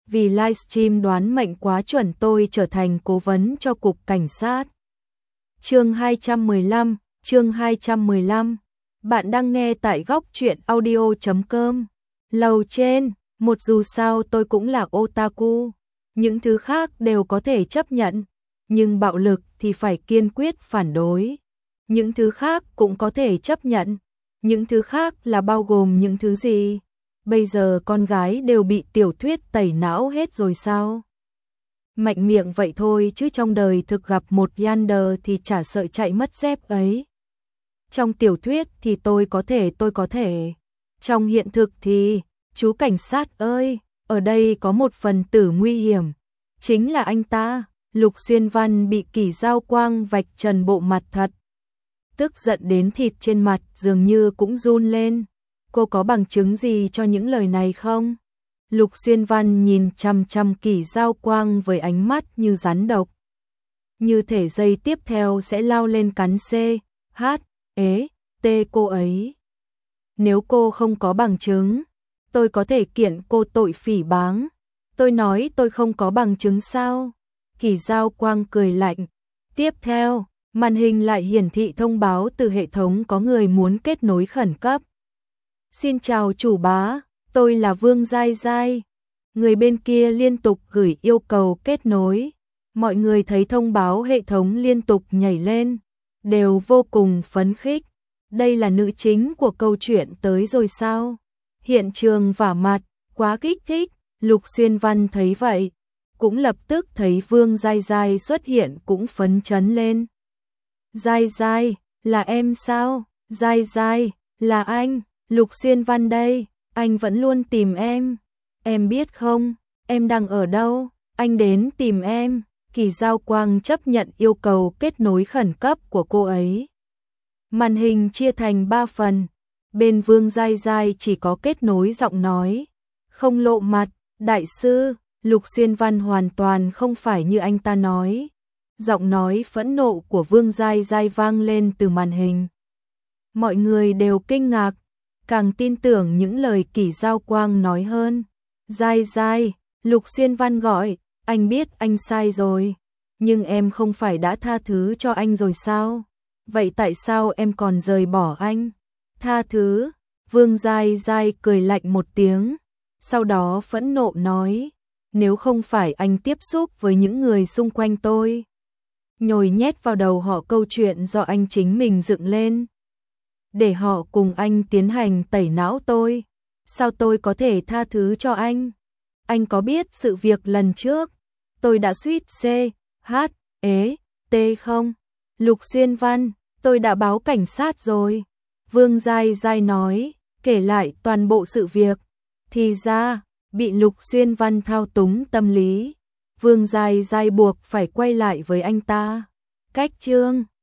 vì livestream đoán mệnh quá chuẩn tôi trở thành cố vấn cho cục cảnh sát. Chương 215. Bạn đang nghe tại góc truyện audio.com. Lầu trên, một dù sao tôi cũng là otaku, những thứ khác đều có thể chấp nhận, nhưng bạo lực thì phải kiên quyết phản đối. Những thứ khác cũng có thể chấp nhận, những thứ khác là bao gồm những thứ gì? Bây giờ con gái đều bị tiểu thuyết tẩy não hết rồi sao? Mạnh miệng vậy thôi chứ trong đời thực gặp một Yander thì chả sợ chạy mất dép ấy. Trong tiểu thuyết thì tôi có thể. Trong hiện thực thì, chú cảnh sát ơi, ở đây có một phần tử nguy hiểm. Chính là anh ta. Lục Xuyên Văn bị Kỷ Giao Quang vạch trần bộ mặt thật. Tức giận đến thịt trên mặt dường như cũng run lên. Cô có bằng chứng gì cho những lời này không? Lục Xuyên Văn nhìn chằm chằm Kỷ Giao Quang với ánh mắt như rắn độc. Như thể giây tiếp theo sẽ lao lên cắn T cô ấy. Nếu cô không có bằng chứng, tôi có thể kiện cô tội phỉ báng. Tôi nói tôi không có bằng chứng sao? Kỷ Giao Quang cười lạnh. Tiếp theo, màn hình lại hiển thị thông báo từ hệ thống có người muốn kết nối khẩn cấp. Xin chào chủ bá, tôi là Vương Giai Giai. Người bên kia liên tục gửi yêu cầu kết nối. Mọi người thấy thông báo hệ thống liên tục nhảy lên, đều vô cùng phấn khích. Đây là nữ chính của câu chuyện tới rồi sao? Hiện trường vả mặt, quá kích thích. Lục Xuyên Văn thấy vậy, cũng lập tức thấy Vương Giai Giai xuất hiện cũng phấn chấn lên. Giai Giai, là em sao? Giai Giai, là anh, Lục Xuyên Văn đây, anh vẫn luôn tìm em. Em biết không, em đang ở đâu? Anh đến tìm em. Kỷ Giao Quang chấp nhận yêu cầu kết nối khẩn cấp của cô ấy. Màn hình chia thành 3 phần. Bên Vương Giai Giai chỉ có kết nối giọng nói, không lộ mặt. Đại sư, Lục Xuyên Văn hoàn toàn không phải như anh ta nói. Giọng nói phẫn nộ của Vương Giai Giai vang lên từ màn hình. Mọi người đều kinh ngạc, càng tin tưởng những lời Kỷ Giao Quang nói hơn. Giai Giai, Lục Xuyên Văn gọi, anh biết anh sai rồi, nhưng em không phải đã tha thứ cho anh rồi sao? Vậy tại sao em còn rời bỏ anh? Tha thứ? Vương Giai Giai cười lạnh một tiếng, sau đó phẫn nộ nói, nếu không phải anh tiếp xúc với những người xung quanh tôi, nhồi nhét vào đầu họ câu chuyện do anh chính mình dựng lên, để họ cùng anh tiến hành tẩy não tôi, sao tôi có thể tha thứ cho anh? Anh có biết sự việc lần trước tôi đã suýt T không? Lục Xuyên Văn, tôi đã báo cảnh sát rồi. Vương Giai Giai nói, kể lại toàn bộ sự việc. Thì ra, bị Lục Xuyên Văn thao túng tâm lý, Vương Giai Giai buộc phải quay lại với anh ta. Cách chương